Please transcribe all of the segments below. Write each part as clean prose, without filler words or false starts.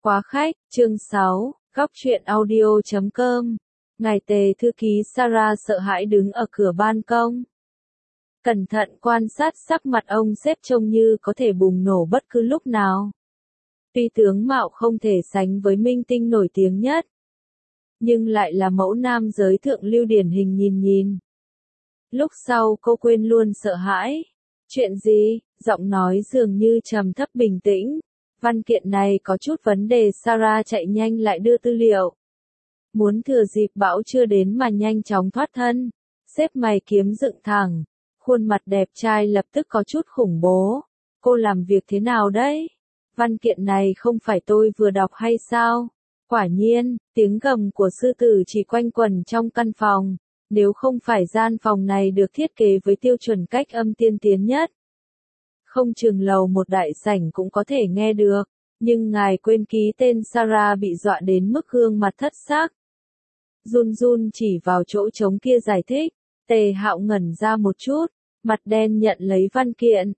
Quá khách, chương 6, góc truyện audio.com. Ngài Tề thư ký Sarah sợ hãi đứng ở cửa ban công. Cẩn thận quan sát sắc mặt ông sếp trông như có thể bùng nổ bất cứ lúc nào. Tuy tướng mạo không thể sánh với minh tinh nổi tiếng nhất, nhưng lại là mẫu nam giới thượng lưu điển hình nhìn. Lúc sau cô quên luôn sợ hãi. Chuyện gì? Giọng nói dường như trầm thấp bình tĩnh. Văn kiện này có chút vấn đề. Sarah chạy nhanh lại đưa tư liệu. Muốn thừa dịp bão chưa đến mà nhanh chóng thoát thân. Xếp mày kiếm dựng thẳng. Khuôn mặt đẹp trai lập tức có chút khủng bố. Cô làm việc thế nào đấy? Văn kiện này không phải tôi vừa đọc hay sao? Quả nhiên, tiếng gầm của sư tử chỉ quanh quẩn trong căn phòng. Nếu không phải gian phòng này được thiết kế với tiêu chuẩn cách âm tiên tiến nhất, không chừng lầu một đại sảnh cũng có thể nghe được, nhưng ngài quên ký tên. Sarah bị dọa đến mức gương mặt thất xác. Run run chỉ vào chỗ trống kia giải thích. Tề Hạo ngẩn ra một chút, mặt đen nhận lấy văn kiện,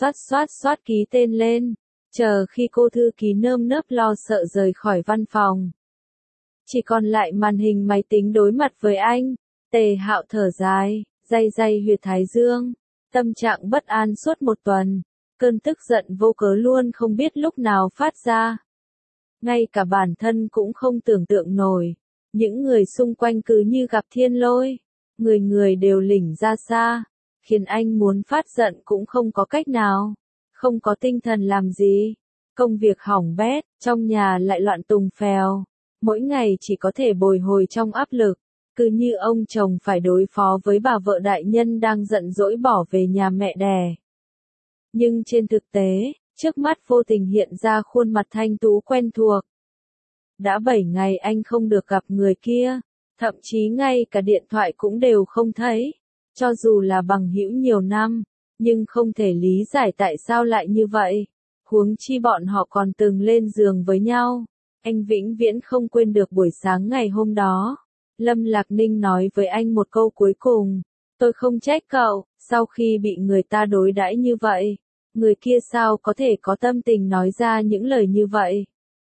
xoát ký tên lên, chờ khi cô thư ký nơm nớp lo sợ rời khỏi văn phòng. Chỉ còn lại màn hình máy tính đối mặt với anh. Tề Hạo thở dài, day huyệt thái dương, tâm trạng bất an suốt một tuần, cơn tức giận vô cớ luôn không biết lúc nào phát ra. Ngay cả bản thân cũng không tưởng tượng nổi, những người xung quanh cứ như gặp thiên lôi, người đều lỉnh ra xa, khiến anh muốn phát giận cũng không có cách nào, không có tinh thần làm gì. Công việc hỏng bét, trong nhà lại loạn tùng phèo, mỗi ngày chỉ có thể bồi hồi trong áp lực. Cứ như ông chồng phải đối phó với bà vợ đại nhân đang giận dỗi bỏ về nhà mẹ đẻ. Nhưng trên thực tế, trước mắt vô tình hiện ra khuôn mặt thanh tú quen thuộc. Đã 7 ngày anh không được gặp người kia, thậm chí ngay cả điện thoại cũng đều không thấy. Cho dù là bằng hữu nhiều năm, nhưng không thể lý giải tại sao lại như vậy. Huống chi bọn họ còn từng lên giường với nhau. Anh vĩnh viễn không quên được buổi sáng ngày hôm đó. Lâm Lạc Ninh nói với anh một câu cuối cùng, tôi không trách cậu, sau khi bị người ta đối đãi như vậy, người kia sao có thể có tâm tình nói ra những lời như vậy.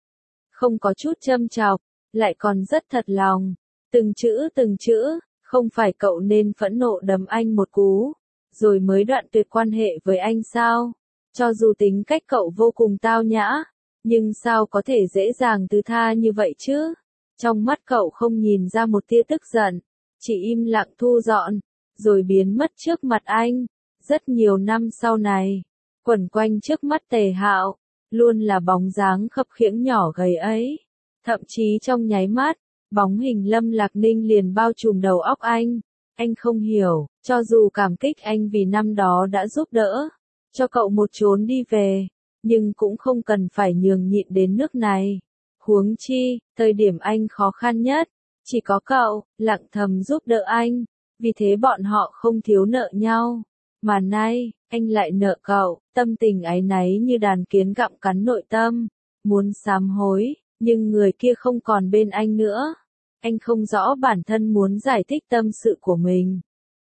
Không có chút châm chọc, lại còn rất thật lòng, từng chữ, không phải cậu nên phẫn nộ đấm anh một cú, rồi mới đoạn tuyệt quan hệ với anh sao? Cho dù tính cách cậu vô cùng tao nhã, nhưng sao có thể dễ dàng thứ tha như vậy chứ? Trong mắt cậu không nhìn ra một tia tức giận, chỉ im lặng thu dọn, rồi biến mất trước mặt anh. Rất nhiều năm sau này, quẩn quanh trước mắt Tề Hạo, luôn là bóng dáng khập khiễng nhỏ gầy ấy. Thậm chí trong nháy mắt, bóng hình Lâm Lạc Ninh liền bao trùm đầu óc anh. Anh không hiểu, cho dù cảm kích anh vì năm đó đã giúp đỡ, cho cậu một chốn đi về, nhưng cũng không cần phải nhường nhịn đến nước này. Huống chi, thời điểm anh khó khăn nhất, chỉ có cậu, lặng thầm giúp đỡ anh, vì thế bọn họ không thiếu nợ nhau. Mà nay, anh lại nợ cậu, tâm tình áy náy như đàn kiến gặm cắn nội tâm, muốn sám hối, nhưng người kia không còn bên anh nữa. Anh không rõ bản thân muốn giải thích tâm sự của mình,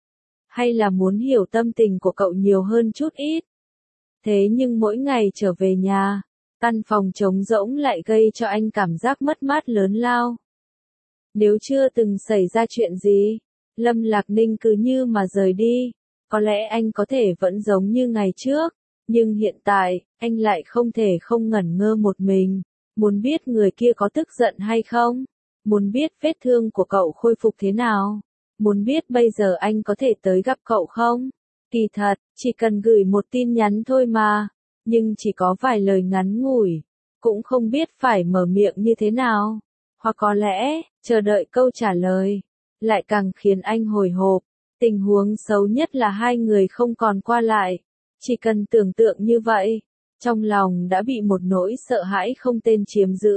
hay là muốn hiểu tâm tình của cậu nhiều hơn chút ít. Thế nhưng mỗi ngày trở về nhà, căn phòng trống rỗng lại gây cho anh cảm giác mất mát lớn lao. Nếu chưa từng xảy ra chuyện gì, Lâm Lạc Ninh cứ như mà rời đi, có lẽ anh có thể vẫn giống như ngày trước, nhưng hiện tại, anh lại không thể không ngẩn ngơ một mình. Muốn biết người kia có tức giận hay không? Muốn biết vết thương của cậu khôi phục thế nào? Muốn biết bây giờ anh có thể tới gặp cậu không? Kỳ thật, chỉ cần gửi một tin nhắn thôi mà. Nhưng chỉ có vài lời ngắn ngủi, cũng không biết phải mở miệng như thế nào, hoặc có lẽ, chờ đợi câu trả lời, lại càng khiến anh hồi hộp. Tình huống xấu nhất là hai người không còn qua lại, chỉ cần tưởng tượng như vậy, trong lòng đã bị một nỗi sợ hãi không tên chiếm giữ.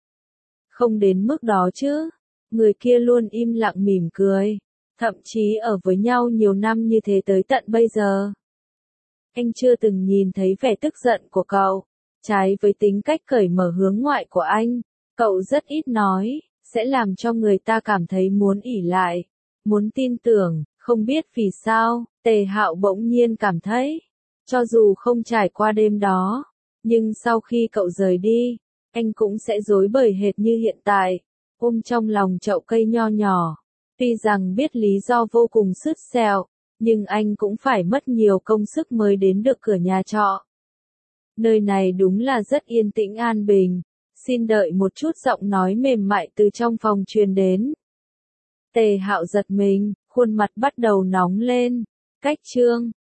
Không đến mức đó chứ, người kia luôn im lặng mỉm cười, thậm chí ở với nhau nhiều năm như thế tới tận bây giờ. Anh chưa từng nhìn thấy vẻ tức giận của cậu, trái với tính cách cởi mở hướng ngoại của anh, cậu rất ít nói, sẽ làm cho người ta cảm thấy muốn ỷ lại, muốn tin tưởng. Không biết vì sao, Tề Hạo bỗng nhiên cảm thấy, cho dù không trải qua đêm đó, nhưng sau khi cậu rời đi, anh cũng sẽ rối bời hệt như hiện tại, ôm trong lòng chậu cây nho nhỏ. Tuy rằng biết lý do vô cùng sứt sẹo, nhưng anh cũng phải mất nhiều công sức mới đến được cửa nhà trọ. Nơi này đúng là rất yên tĩnh an bình. Xin đợi một chút, giọng nói mềm mại từ trong phòng truyền đến. Tề Hạo giật mình, khuôn mặt bắt đầu nóng lên. Cách chương